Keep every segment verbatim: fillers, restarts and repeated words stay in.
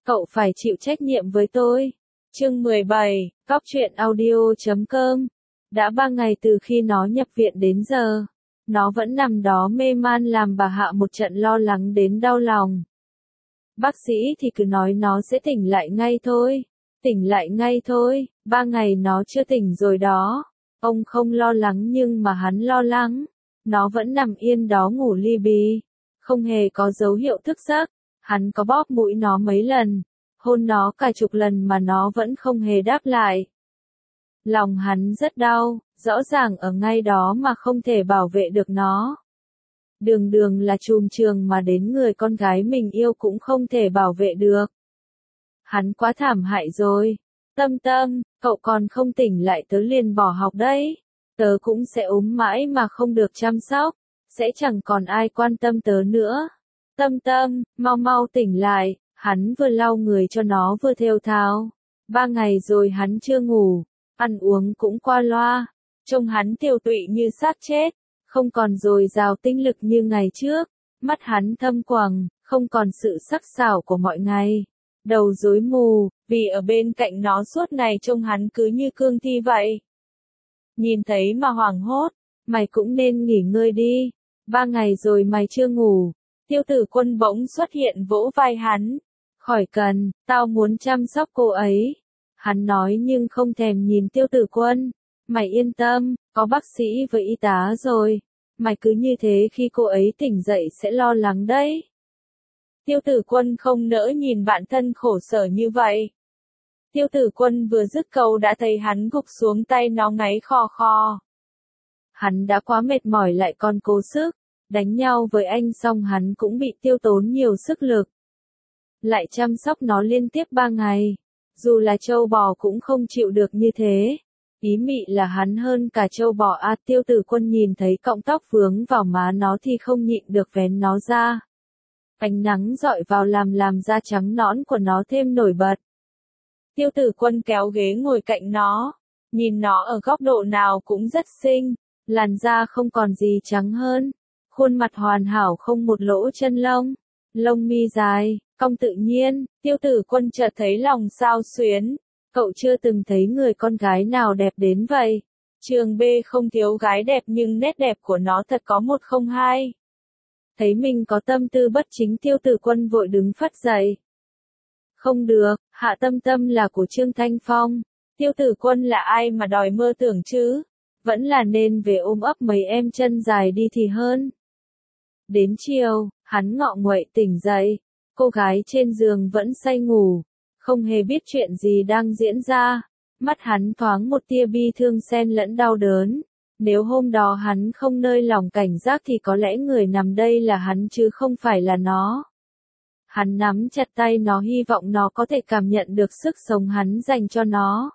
Cậu phải chịu trách nhiệm với tôi. Chương mười bảy, Cóc truyện audio chấm com. Đã ba ngày từ khi nó nhập viện đến giờ, nó vẫn nằm đó mê man làm bà Hạ một trận lo lắng đến đau lòng. Bác sĩ thì cứ nói nó sẽ tỉnh lại ngay thôi, tỉnh lại ngay thôi, ba ngày nó chưa tỉnh rồi đó. Ông không lo lắng nhưng mà hắn lo lắng. Nó vẫn nằm yên đó ngủ li bì, không hề có dấu hiệu thức giấc. Hắn có bóp mũi nó mấy lần, hôn nó cả chục lần mà nó vẫn không hề đáp lại. Lòng hắn rất đau, rõ ràng ở ngay đó mà không thể bảo vệ được nó. Đường đường là trùm trường mà đến người con gái mình yêu cũng không thể bảo vệ được. Hắn quá thảm hại rồi. Tâm Tâm, cậu còn không tỉnh lại tớ liền bỏ học đấy. Tớ cũng sẽ ốm mãi mà không được chăm sóc, sẽ chẳng còn ai quan tâm tớ nữa. Tâm Tâm, mau mau tỉnh lại, hắn vừa lau người cho nó vừa thều thào. Ba ngày rồi hắn chưa ngủ, ăn uống cũng qua loa, trông hắn tiều tụy như xác chết, không còn dồi dào tinh lực như ngày trước, mắt hắn thâm quầng, không còn sự sắc sảo của mọi ngày. Đầu rối mù, vì ở bên cạnh nó suốt ngày trông hắn cứ như cương thi vậy. Nhìn thấy mà hoảng hốt, mày cũng nên nghỉ ngơi đi, ba ngày rồi mày chưa ngủ. Tiêu Tử Quân bỗng xuất hiện vỗ vai hắn. Khỏi cần, tao muốn chăm sóc cô ấy. Hắn nói nhưng không thèm nhìn Tiêu Tử Quân. Mày yên tâm, có bác sĩ với y tá rồi. Mày cứ như thế khi cô ấy tỉnh dậy sẽ lo lắng đấy. Tiêu Tử Quân không nỡ nhìn bạn thân khổ sở như vậy. Tiêu Tử Quân vừa dứt câu đã thấy hắn gục xuống tay nó ngáy khò khò. Hắn đã quá mệt mỏi lại còn cố sức. Đánh nhau với anh xong hắn cũng bị tiêu tốn nhiều sức lực. Lại chăm sóc nó liên tiếp ba ngày. Dù là trâu bò cũng không chịu được như thế. Ý mị là hắn hơn cả trâu bò à. Tiêu Tử Quân nhìn thấy cọng tóc vướng vào má nó thì không nhịn được vén nó ra. Ánh nắng dọi vào làm làm da trắng nõn của nó thêm nổi bật. Tiêu Tử Quân kéo ghế ngồi cạnh nó. Nhìn nó ở góc độ nào cũng rất xinh. Làn da không còn gì trắng hơn. Khuôn mặt hoàn hảo không một lỗ chân lông, lông mi dài, cong tự nhiên. Tiêu Tử Quân chợt thấy lòng xao xuyến. Cậu chưa từng thấy người con gái nào đẹp đến vậy. Trường B không thiếu gái đẹp nhưng nét đẹp của nó thật có một không hai. Thấy mình có tâm tư bất chính Tiêu Tử Quân vội đứng phắt dậy. Không được, Hạ Tâm Tâm là của Trương Thanh Phong. Tiêu Tử Quân là ai mà đòi mơ tưởng chứ? Vẫn là nên về ôm ấp mấy em chân dài đi thì hơn. Đến chiều, hắn ngọ nguậy tỉnh dậy, cô gái trên giường vẫn say ngủ, không hề biết chuyện gì đang diễn ra. Mắt hắn thoáng một tia bi thương xen lẫn đau đớn. Nếu hôm đó hắn không nơi lòng cảnh giác thì có lẽ người nằm đây là hắn chứ không phải là nó. Hắn nắm chặt tay nó hy vọng nó có thể cảm nhận được sức sống hắn dành cho nó.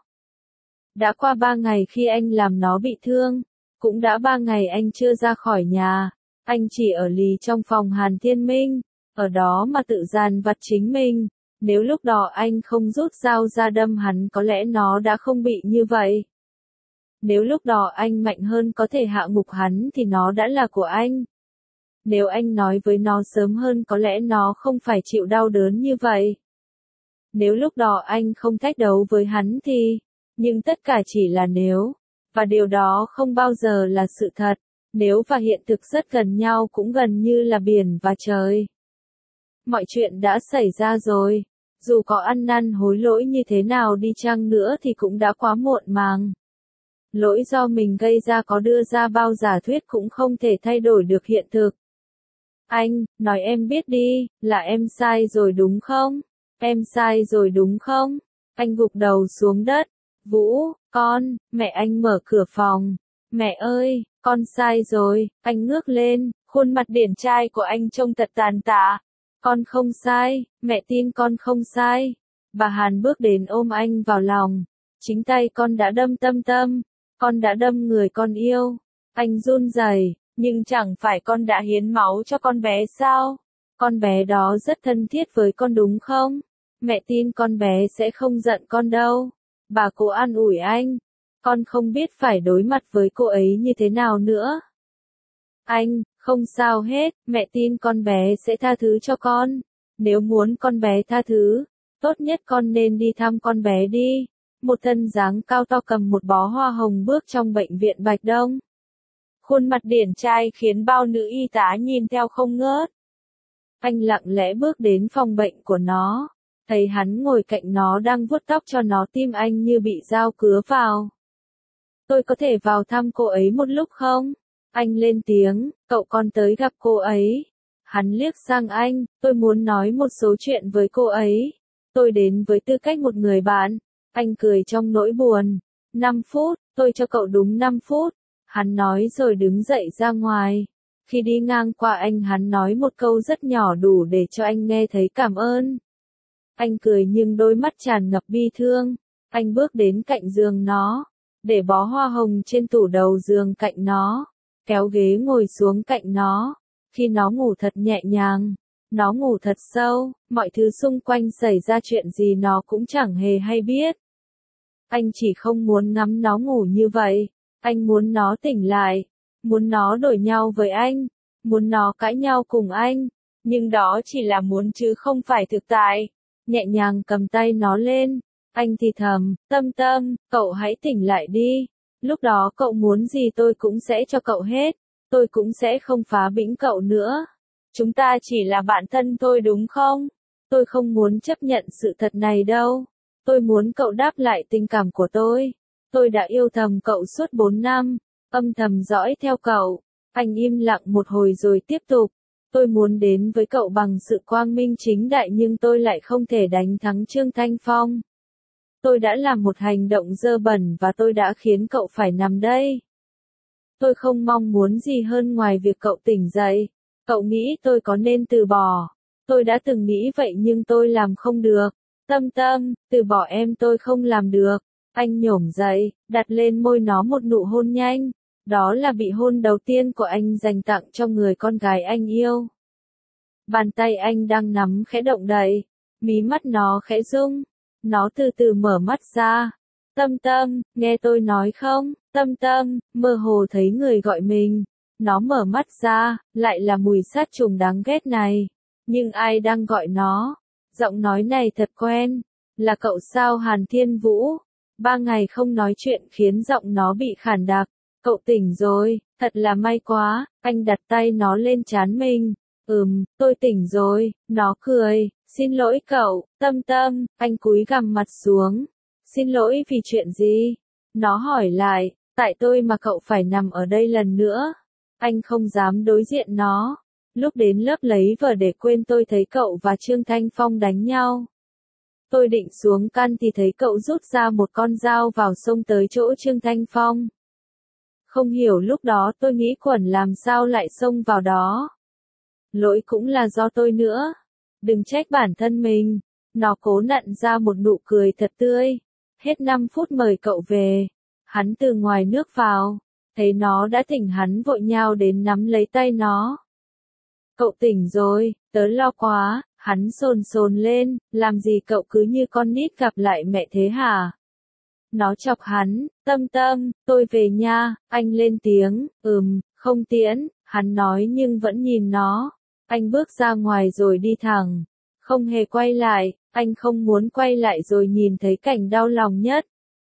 Đã qua ba ngày khi anh làm nó bị thương, cũng đã ba ngày anh chưa ra khỏi nhà. Anh chỉ ở lì trong phòng Hàn Thiên Minh, ở đó mà tự dàn vặt chính mình. Nếu lúc đó anh không rút dao ra đâm hắn có lẽ nó đã không bị như vậy. Nếu lúc đó anh mạnh hơn có thể hạ ngục hắn thì nó đã là của anh. Nếu anh nói với nó sớm hơn có lẽ nó không phải chịu đau đớn như vậy. Nếu lúc đó anh không thách đấu với hắn thì... Nhưng tất cả chỉ là nếu. Và điều đó không bao giờ là sự thật. Nếu và hiện thực rất gần nhau cũng gần như là biển và trời. Mọi chuyện đã xảy ra rồi. Dù có ăn năn hối lỗi như thế nào đi chăng nữa thì cũng đã quá muộn màng. Lỗi do mình gây ra có đưa ra bao giả thuyết cũng không thể thay đổi được hiện thực. Anh, nói em biết đi, là em sai rồi đúng không? Em sai rồi đúng không? Anh gục đầu xuống đất. Vũ, con, mẹ anh mở cửa phòng. Mẹ ơi, con sai rồi. Anh ngước lên, khuôn mặt điển trai của anh trông thật tàn tạ. Con không sai, mẹ tin con không sai. Bà Hàn bước đến ôm anh vào lòng. Chính tay con đã đâm Tâm Tâm. Con đã đâm người con yêu. Anh run rẩy, nhưng chẳng phải con đã hiến máu cho con bé sao? Con bé đó rất thân thiết với con đúng không? Mẹ tin con bé sẽ không giận con đâu. Bà cố an ủi anh. Con không biết phải đối mặt với cô ấy như thế nào nữa. Anh, không sao hết, mẹ tin con bé sẽ tha thứ cho con. Nếu muốn con bé tha thứ, tốt nhất con nên đi thăm con bé đi. Một thân dáng cao to cầm một bó hoa hồng bước trong bệnh viện Bạch Đông. Khuôn mặt điển trai khiến bao nữ y tá nhìn theo không ngớt. Anh lặng lẽ bước đến phòng bệnh của nó, thấy hắn ngồi cạnh nó đang vuốt tóc cho nó, tim anh như bị dao cứa vào. Tôi có thể vào thăm cô ấy một lúc không? Anh lên tiếng, cậu còn tới gặp cô ấy. Hắn liếc sang anh, tôi muốn nói một số chuyện với cô ấy. Tôi đến với tư cách một người bạn. Anh cười trong nỗi buồn. năm phút, tôi cho cậu đúng năm phút. Hắn nói rồi đứng dậy ra ngoài. Khi đi ngang qua anh, hắn nói một câu rất nhỏ đủ để cho anh nghe thấy cảm ơn. Anh cười nhưng đôi mắt tràn ngập bi thương. Anh bước đến cạnh giường nó, để bó hoa hồng trên tủ đầu giường cạnh nó, kéo ghế ngồi xuống cạnh nó. Khi nó ngủ thật nhẹ nhàng, nó ngủ thật sâu, mọi thứ xung quanh xảy ra chuyện gì nó cũng chẳng hề hay biết. Anh chỉ không muốn ngắm nó ngủ như vậy. Anh muốn nó tỉnh lại, muốn nó đổi nhau với anh, muốn nó cãi nhau cùng anh, nhưng đó chỉ là muốn chứ không phải thực tại. Nhẹ nhàng cầm tay nó lên, anh thì thầm, Tâm Tâm, cậu hãy tỉnh lại đi, lúc đó cậu muốn gì tôi cũng sẽ cho cậu hết, tôi cũng sẽ không phá bĩnh cậu nữa. Chúng ta chỉ là bạn thân thôi đúng không? Tôi không muốn chấp nhận sự thật này đâu. Tôi muốn cậu đáp lại tình cảm của tôi. Tôi đã yêu thầm cậu suốt bốn năm, âm thầm dõi theo cậu. Anh im lặng một hồi rồi tiếp tục. Tôi muốn đến với cậu bằng sự quang minh chính đại nhưng tôi lại không thể đánh thắng Trương Thanh Phong. Tôi đã làm một hành động dơ bẩn và tôi đã khiến cậu phải nằm đây. Tôi không mong muốn gì hơn ngoài việc cậu tỉnh dậy. Cậu nghĩ tôi có nên từ bỏ? Tôi đã từng nghĩ vậy nhưng tôi làm không được. Tâm Tâm, từ bỏ em tôi không làm được. Anh nhổm dậy, đặt lên môi nó một nụ hôn nhanh. Đó là bị hôn đầu tiên của anh dành tặng cho người con gái anh yêu. Bàn tay anh đang nắm khẽ động đậy, mí mắt nó khẽ rung. Nó từ từ mở mắt ra. Tâm Tâm, nghe tôi nói không? Tâm Tâm, mơ hồ thấy người gọi mình. Nó mở mắt ra, lại là mùi sát trùng đáng ghét này. Nhưng ai đang gọi nó? Giọng nói này thật quen. Là cậu sao Hàn Thiên Vũ? Ba ngày không nói chuyện khiến giọng nó bị khản đặc. Cậu tỉnh rồi, thật là may quá. Anh đặt tay nó lên trán mình. Ừm, tôi tỉnh rồi. Nó cười. Xin lỗi cậu, Tâm Tâm. Anh cúi gằm mặt xuống. Xin lỗi vì chuyện gì? Nó hỏi lại. Tại tôi mà cậu phải nằm ở đây lần nữa. Anh không dám đối diện nó. Lúc đến lớp lấy vở để quên tôi thấy cậu và Trương Thanh Phong đánh nhau. Tôi định xuống căn thì thấy cậu rút ra một con dao vào xông tới chỗ Trương Thanh Phong. Không hiểu lúc đó tôi nghĩ quẩn làm sao lại xông vào đó. Lỗi cũng là do tôi nữa. Đừng trách bản thân mình. Nó cố nặn ra một nụ cười thật tươi. Hết năm phút mời cậu về. Hắn từ ngoài nước vào. Thấy nó đã tỉnh hắn vội nhào đến nắm lấy tay nó. Cậu tỉnh rồi, tớ lo quá. Hắn sồn sồn lên, làm gì cậu cứ như con nít gặp lại mẹ thế hả? Nó chọc hắn, Tâm Tâm, tôi về nha. Anh lên tiếng, ừm, không tiễn. Hắn nói nhưng vẫn nhìn nó. Anh bước ra ngoài rồi đi thẳng. Không hề quay lại, anh không muốn quay lại rồi nhìn thấy cảnh đau lòng nhất.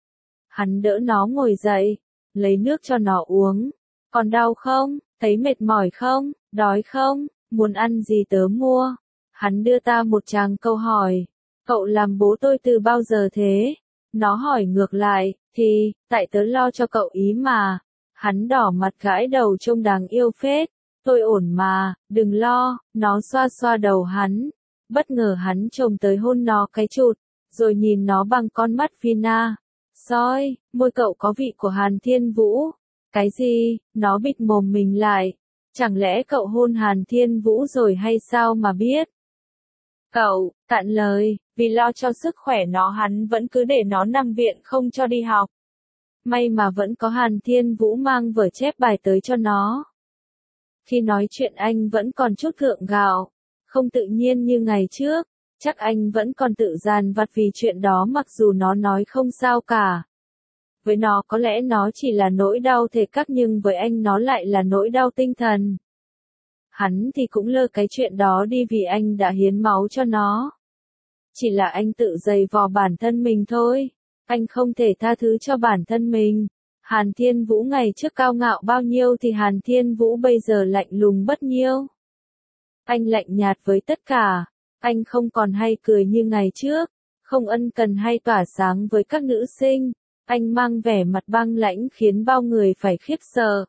Hắn đỡ nó ngồi dậy, lấy nước cho nó uống. Còn đau không? Thấy mệt mỏi không? Đói không? Muốn ăn gì tớ mua? Hắn đưa ta một tràng câu hỏi. Cậu làm bố tôi từ bao giờ thế? Nó hỏi ngược lại, thì, tại tớ lo cho cậu ý mà. Hắn đỏ mặt gãi đầu trông đáng yêu phết. Tôi ổn mà, đừng lo. Nó xoa xoa đầu hắn. Bất ngờ hắn trông tới hôn nó cái chụt, rồi nhìn nó bằng con mắt Vina. Soi, môi cậu có vị của Hàn Thiên Vũ. Cái gì? Nó bịt mồm mình lại. Chẳng lẽ cậu hôn Hàn Thiên Vũ rồi hay sao mà biết? Cậu, cạn lời, vì lo cho sức khỏe nó hắn vẫn cứ để nó nằm viện không cho đi học. May mà vẫn có Hàn Thiên Vũ mang vở chép bài tới cho nó. Khi nói chuyện anh vẫn còn chút gượng gạo, không tự nhiên như ngày trước, chắc anh vẫn còn tự dằn vặt vì chuyện đó mặc dù nó nói không sao cả. Với nó có lẽ nó chỉ là nỗi đau thể xác nhưng với anh nó lại là nỗi đau tinh thần. Hắn thì cũng lơ cái chuyện đó đi vì anh đã hiến máu cho nó. Chỉ là anh tự giày vò bản thân mình thôi. Anh không thể tha thứ cho bản thân mình. Hàn Thiên Vũ ngày trước cao ngạo bao nhiêu thì Hàn Thiên Vũ bây giờ lạnh lùng bất nhiêu. Anh lạnh nhạt với tất cả. Anh không còn hay cười như ngày trước. Không ân cần hay tỏa sáng với các nữ sinh. Anh mang vẻ mặt băng lãnh khiến bao người phải khiếp sợ.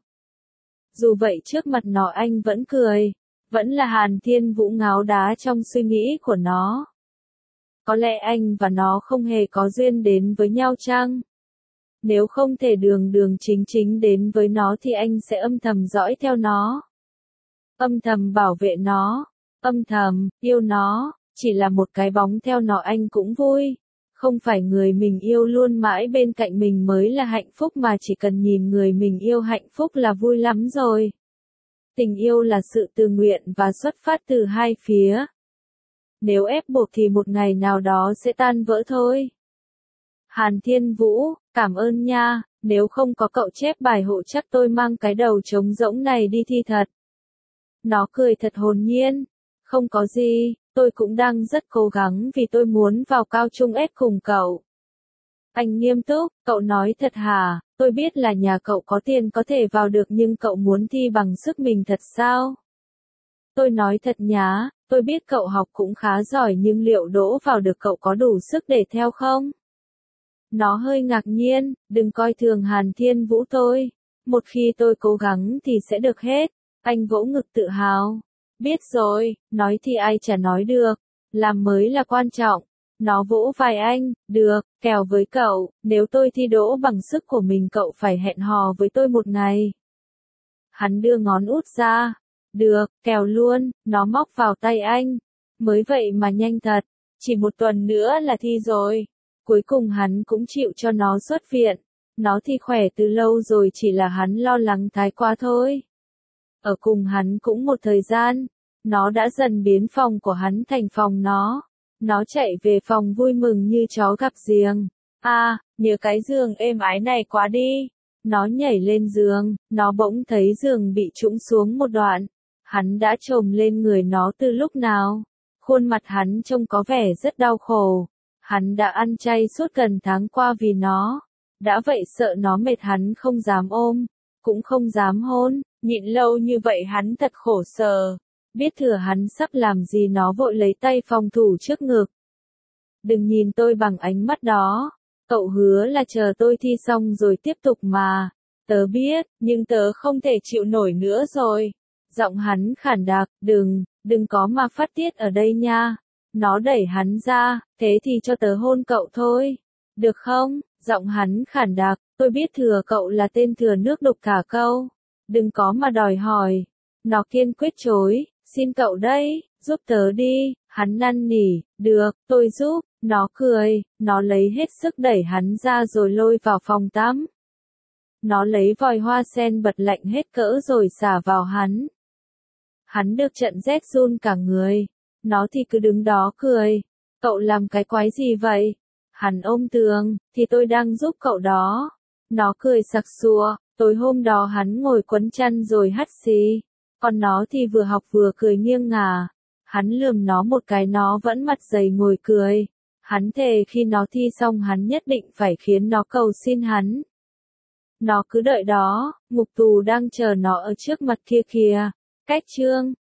Dù vậy trước mặt nó anh vẫn cười. Vẫn là Hàn Thiên Vũ ngáo đá trong suy nghĩ của nó. Có lẽ anh và nó không hề có duyên đến với nhau chăng? Nếu không thể đường đường chính chính đến với nó thì anh sẽ âm thầm dõi theo nó. Âm thầm bảo vệ nó. Âm thầm, yêu nó. Chỉ là một cái bóng theo nó anh cũng vui. Không phải người mình yêu luôn mãi bên cạnh mình mới là hạnh phúc mà chỉ cần nhìn người mình yêu hạnh phúc là vui lắm rồi. Tình yêu là sự tự nguyện và xuất phát từ hai phía. Nếu ép buộc thì một ngày nào đó sẽ tan vỡ thôi. Hàn Thiên Vũ, cảm ơn nha, nếu không có cậu chép bài hộ chắc tôi mang cái đầu trống rỗng này đi thi thật. Nó cười thật hồn nhiên. Không có gì, tôi cũng đang rất cố gắng vì tôi muốn vào cao trung S cùng cậu. Anh nghiêm túc, cậu nói thật hả, tôi biết là nhà cậu có tiền có thể vào được nhưng cậu muốn thi bằng sức mình thật sao? Tôi nói thật nhá, tôi biết cậu học cũng khá giỏi nhưng liệu đỗ vào được cậu có đủ sức để theo không? Nó hơi ngạc nhiên, đừng coi thường Hàn Thiên Vũ tôi. Một khi tôi cố gắng thì sẽ được hết. Anh vỗ ngực tự hào. Biết rồi, nói thì ai chả nói được. Làm mới là quan trọng. Nó vỗ vai anh, được, kèo với cậu, nếu tôi thi đỗ bằng sức của mình cậu phải hẹn hò với tôi một ngày. Hắn đưa ngón út ra. Được, kèo luôn, nó móc vào tay anh. Mới vậy mà nhanh thật, chỉ một tuần nữa là thi rồi. Cuối cùng hắn cũng chịu cho nó xuất viện. Nó thì khỏe từ lâu rồi chỉ là hắn lo lắng thái quá thôi. Ở cùng hắn cũng một thời gian, nó đã dần biến phòng của hắn thành phòng nó. Nó chạy về phòng vui mừng như chó gặp giềng. À, nhớ cái giường êm ái này quá đi. Nó nhảy lên giường, nó bỗng thấy giường bị trũng xuống một đoạn. Hắn đã chồm lên người nó từ lúc nào? Khuôn mặt hắn trông có vẻ rất đau khổ. Hắn đã ăn chay suốt gần tháng qua vì nó. Đã vậy sợ nó mệt hắn không dám ôm, cũng không dám hôn. Nhịn lâu như vậy hắn thật khổ sở. Biết thừa hắn sắp làm gì nó vội lấy tay phòng thủ trước ngực. Đừng nhìn tôi bằng ánh mắt đó. Cậu hứa là chờ tôi thi xong rồi tiếp tục mà. Tớ biết, nhưng tớ không thể chịu nổi nữa rồi. Giọng hắn khản đặc, đừng, đừng có mà phát tiết ở đây nha. Nó đẩy hắn ra, thế thì cho tớ hôn cậu thôi. Được không? Giọng hắn khản đặc, tôi biết thừa cậu là tên thừa nước đục thả câu. Đừng có mà đòi hỏi. Nó kiên quyết chối, xin cậu đây, giúp tớ đi. Hắn năn nỉ, được, tôi giúp. Nó cười, nó lấy hết sức đẩy hắn ra rồi lôi vào phòng tắm. Nó lấy vòi hoa sen bật lạnh hết cỡ rồi xả vào hắn. Hắn được trận rét run cả người. Nó thì cứ đứng đó cười. Cậu làm cái quái gì vậy? Hắn ôm tường, thì tôi đang giúp cậu đó. Nó cười sặc sụa, tối hôm đó hắn ngồi quấn chăn rồi hắt xì. Còn nó thì vừa học vừa cười nghiêng ngả. Hắn lườm nó một cái nó vẫn mặt dày ngồi cười. Hắn thề khi nó thi xong hắn nhất định phải khiến nó cầu xin hắn. Nó cứ đợi đó, ngục tù đang chờ nó ở trước mặt kia kìa. Cách chương